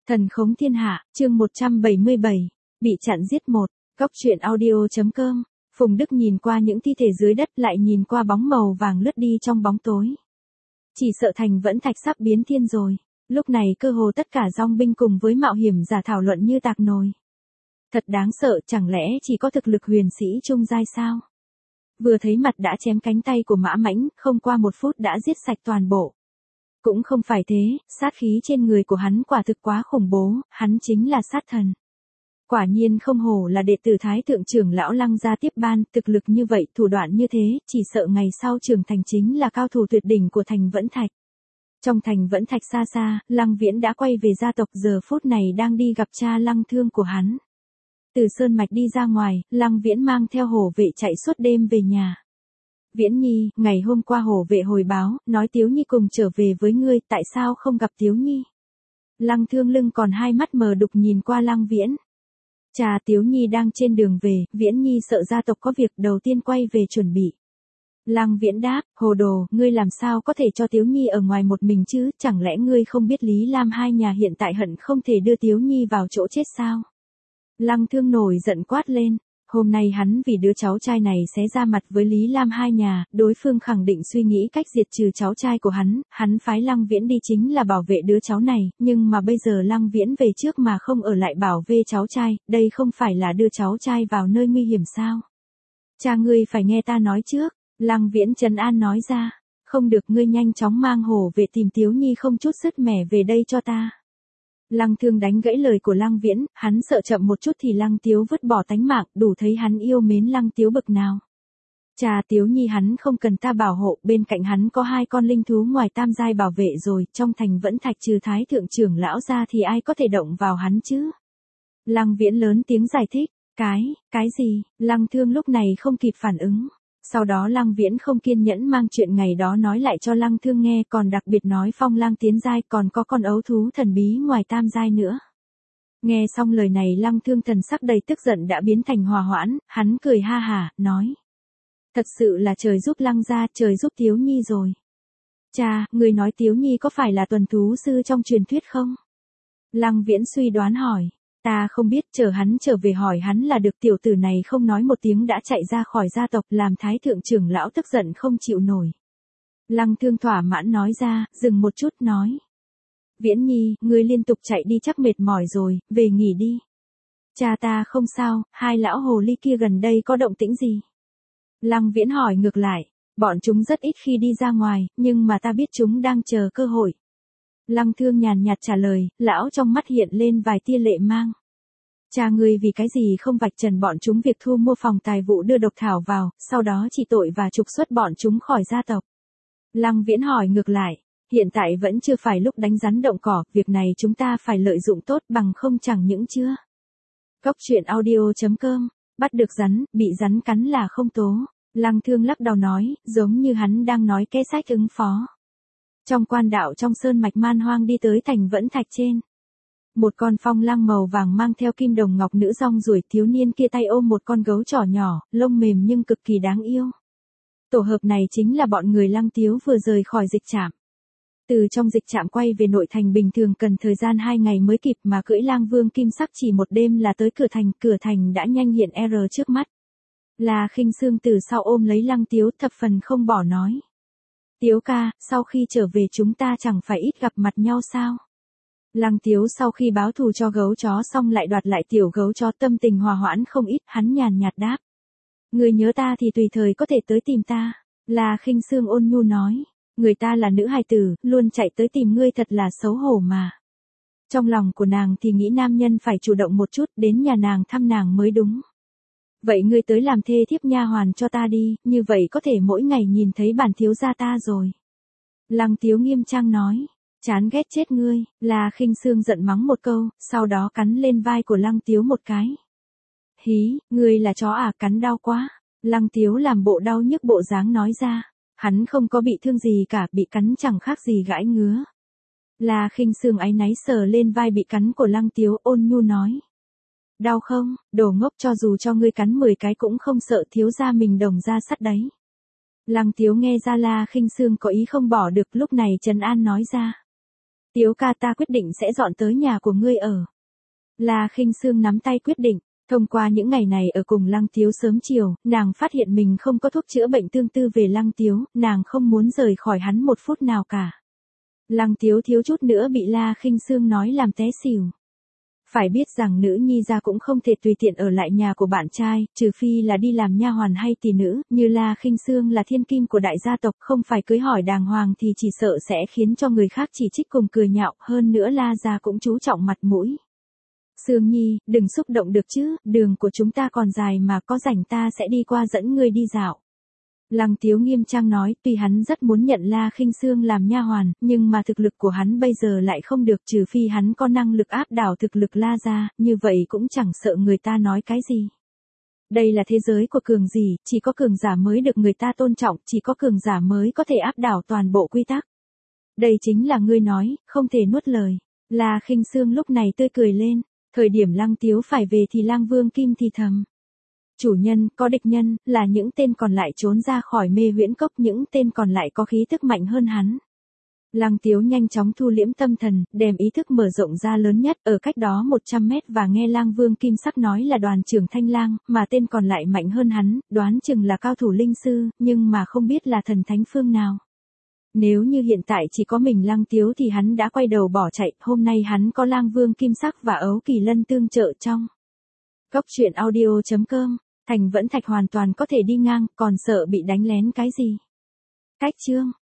Thần khống thiên hạ, chương 177, bị chặn giết một, góc truyện audio.com, Phùng Đức nhìn qua những thi thể dưới đất lại nhìn qua bóng màu vàng lướt đi trong bóng tối. Chỉ sợ Thành Vẫn Thạch sắp biến thiên rồi, lúc này cơ hồ tất cả dòng binh cùng với mạo hiểm giả thảo luận như tạc nồi. Thật đáng sợ, chẳng lẽ chỉ có thực lực huyền sĩ trung giai sao? Vừa thấy mặt đã chém cánh tay của Mã Mãnh, không qua 1 phút đã giết sạch toàn bộ. Cũng không phải thế, sát khí trên người của hắn quả thực quá khủng bố, hắn chính là sát thần. Quả nhiên không hổ là đệ tử Thái Thượng trưởng lão Lăng gia tiếp ban, thực lực như vậy, thủ đoạn như thế, chỉ sợ ngày sau trưởng thành chính là cao thủ tuyệt đỉnh của Thành Vẫn Thạch. Trong Thành Vẫn Thạch xa xa, Lăng Viễn đã quay về gia tộc, giờ phút này đang đi gặp cha Lăng Thương của hắn. Từ Sơn Mạch đi ra ngoài, Lăng Viễn mang theo hổ vệ chạy suốt đêm về nhà. Viễn Nhi, ngày hôm qua hổ vệ hồi báo, nói Tiếu Nhi cùng trở về với ngươi, tại sao không gặp Tiếu Nhi? Lăng Thương lưng còn hai mắt mờ đục nhìn qua Lăng Viễn. Cha, Tiếu Nhi đang trên đường về, Viễn Nhi sợ gia tộc có việc, đầu tiên quay về chuẩn bị. Lăng Viễn đáp, hồ đồ, ngươi làm sao có thể cho Tiếu Nhi ở ngoài một mình chứ, chẳng lẽ ngươi không biết Lý Lam hai nhà hiện tại hận không thể đưa Tiếu Nhi vào chỗ chết sao? Lăng Thương nổi giận quát lên. Hôm nay hắn vì đứa cháu trai này sẽ ra mặt với Lý Lam hai nhà, đối phương khẳng định suy nghĩ cách diệt trừ cháu trai của hắn phái Lăng Viễn đi chính là bảo vệ đứa cháu này, nhưng mà bây giờ Lăng Viễn về trước mà không ở lại bảo vệ cháu trai, đây không phải là đưa cháu trai vào nơi nguy hiểm sao? Cha ngươi phải nghe ta nói trước, Lăng Viễn trấn an nói ra, không được, ngươi nhanh chóng mang hổ về tìm Tiếu Nhi không chút sứt mẻ về đây cho ta. Lăng Thương đánh gãy lời của Lăng Viễn, hắn sợ chậm một chút thì Lăng Tiếu vứt bỏ tánh mạng, đủ thấy hắn yêu mến Lăng Tiếu bực nào. Cha, Tiếu Nhi hắn không cần ta bảo hộ, bên cạnh hắn có 2 con linh thú ngoài tam giai bảo vệ rồi, trong Thành Vẫn Thạch trừ Thái Thượng trưởng lão ra thì ai có thể động vào hắn chứ? Lăng Viễn lớn tiếng giải thích, cái gì? Lăng Thương lúc này không kịp phản ứng. Sau đó Lăng Viễn không kiên nhẫn mang chuyện ngày đó nói lại cho Lăng Thương nghe, còn đặc biệt nói Phong Lang tiến giai còn có con ấu thú thần bí ngoài tam giai nữa. Nghe xong lời này Lăng Thương thần sắc đầy tức giận đã biến thành hòa hoãn, hắn cười ha hả, nói. Thật sự là trời giúp Lăng gia, trời giúp Tiếu Nhi rồi. Cha, người nói Tiếu Nhi có phải là tuần thú sư trong truyền thuyết không? Lăng Viễn suy đoán hỏi. Ta không biết, chờ hắn trở về hỏi hắn là được. Tiểu tử này không nói một tiếng đã chạy ra khỏi gia tộc, làm Thái Thượng trưởng lão tức giận không chịu nổi. Lăng Thương thỏa mãn nói ra, dừng một chút nói. Viễn Nhi, ngươi liên tục chạy đi chắc mệt mỏi rồi, về nghỉ đi. Cha ta không sao, 2 lão hồ ly kia gần đây có động tĩnh gì? Lăng Viễn hỏi ngược lại, bọn chúng rất ít khi đi ra ngoài, nhưng mà ta biết chúng đang chờ cơ hội. Lăng Thương nhàn nhạt trả lời, lão trong mắt hiện lên vài tia lệ mang. Cha ngươi vì cái gì không vạch trần bọn chúng việc thu mua phòng tài vụ đưa độc thảo vào, sau đó chỉ tội và trục xuất bọn chúng khỏi gia tộc? Lăng Viễn hỏi ngược lại, hiện tại vẫn chưa phải lúc đánh rắn động cỏ, việc này chúng ta phải lợi dụng tốt bằng không chẳng những chưa. Góc truyện audio.com, bắt được rắn, bị rắn cắn là không tố. Lăng Thương lắc đầu nói, giống như hắn đang nói kế sách ứng phó. Trong quan đạo trong sơn mạch man hoang đi tới Thành Vẫn Thạch trên. Một con phong lang màu vàng mang theo kim đồng ngọc nữ rong ruổi, thiếu niên kia tay ôm một con gấu trỏ nhỏ, lông mềm nhưng cực kỳ đáng yêu. Tổ hợp này chính là bọn người Lăng Tiếu vừa rời khỏi dịch trạm. Từ trong dịch trạm quay về nội thành bình thường cần thời gian 2 ngày mới kịp, mà cưỡi lang vương kim sắc chỉ một đêm là tới cửa thành đã nhanh hiện R trước mắt. La Khinh Sương từ sau ôm lấy Lăng Tiếu thập phần không bỏ nói. Tiếu ca, sau khi trở về chúng ta chẳng phải ít gặp mặt nhau sao? Lăng Tiếu sau khi báo thù cho gấu chó xong lại đoạt lại tiểu gấu chó, tâm tình hòa hoãn không ít, hắn nhàn nhạt đáp. Người nhớ ta thì tùy thời có thể tới tìm ta. La Khinh Sương ôn nhu nói. Người ta là nữ hài tử, luôn chạy tới tìm ngươi thật là xấu hổ mà. Trong lòng của nàng thì nghĩ nam nhân phải chủ động một chút, đến nhà nàng thăm nàng mới đúng. Vậy ngươi tới làm thê thiếp nha hoàn cho ta đi, như vậy có thể mỗi ngày nhìn thấy bản thiếu gia ta rồi. Lăng Tiếu nghiêm trang nói. Chán ghét chết ngươi. La Khinh Sương giận mắng một câu, sau đó cắn lên vai của Lăng Tiếu một cái. Hí, ngươi là chó à, cắn đau quá. Lăng Tiếu làm bộ đau nhức bộ dáng nói ra. Hắn không có bị thương gì cả, bị cắn chẳng khác gì gãi ngứa. La Khinh Sương áy náy sờ lên vai bị cắn của Lăng Tiếu, ôn nhu nói. Đau không, đồ ngốc, cho dù cho ngươi cắn 10 cái cũng không sợ, thiếu gia mình đồng ra sắt đấy. Lăng Tiếu nghe ra La Khinh Sương có ý không bỏ được, lúc này trấn an nói ra. Tiếu ca ta quyết định sẽ dọn tới nhà của ngươi ở. La Khinh Sương nắm tay quyết định. Thông qua những ngày này ở cùng Lăng Tiếu sớm chiều, nàng phát hiện mình không có thuốc chữa bệnh tương tư về Lăng Tiếu, nàng không muốn rời khỏi hắn một phút nào cả. Lăng Tiếu thiếu chút nữa bị La Khinh Sương nói làm té xỉu. Phải biết rằng nữ nhi gia cũng không thể tùy tiện ở lại nhà của bạn trai, trừ phi là đi làm nha hoàn hay tỳ nữ, như La Khinh Sương là thiên kim của đại gia tộc, không phải cưới hỏi đàng hoàng thì chỉ sợ sẽ khiến cho người khác chỉ trích cùng cười nhạo, hơn nữa La gia cũng chú trọng mặt mũi. Sương Nhi, đừng xúc động được chứ, đường của chúng ta còn dài mà, có rảnh ta sẽ đi qua dẫn ngươi đi dạo. Lăng Tiếu nghiêm trang nói, tuy hắn rất muốn nhận La Khinh Sương làm nha hoàn, nhưng mà thực lực của hắn bây giờ lại không được, trừ phi hắn có năng lực áp đảo thực lực La gia, như vậy cũng chẳng sợ người ta nói cái gì. Đây là thế giới của cường gì, chỉ có cường giả mới được người ta tôn trọng, chỉ có cường giả mới có thể áp đảo toàn bộ quy tắc. Đây chính là ngươi nói, không thể nuốt lời. La Khinh Sương lúc này tươi cười lên, thời điểm Lăng Tiếu phải về thì Lang Vương Kim thì thầm. Chủ nhân, có địch nhân, là những tên còn lại trốn ra khỏi mê huyễn cốc, những tên còn lại có khí tức mạnh hơn hắn. Lăng Tiếu nhanh chóng thu liễm tâm thần, đem ý thức mở rộng ra lớn nhất ở cách đó 100 mét và nghe Lang Vương Kim Sắc nói là đoàn trưởng Thanh Lang, mà tên còn lại mạnh hơn hắn, đoán chừng là cao thủ linh sư, nhưng mà không biết là thần thánh phương nào. Nếu như hiện tại chỉ có mình Lăng Tiếu thì hắn đã quay đầu bỏ chạy, hôm nay hắn có Lang Vương Kim Sắc và Ấu Kỳ Lân tương trợ trong. Góc truyện audio.com, Thành Vẫn Thạch hoàn toàn có thể đi ngang, còn sợ bị đánh lén cái gì. Cách chương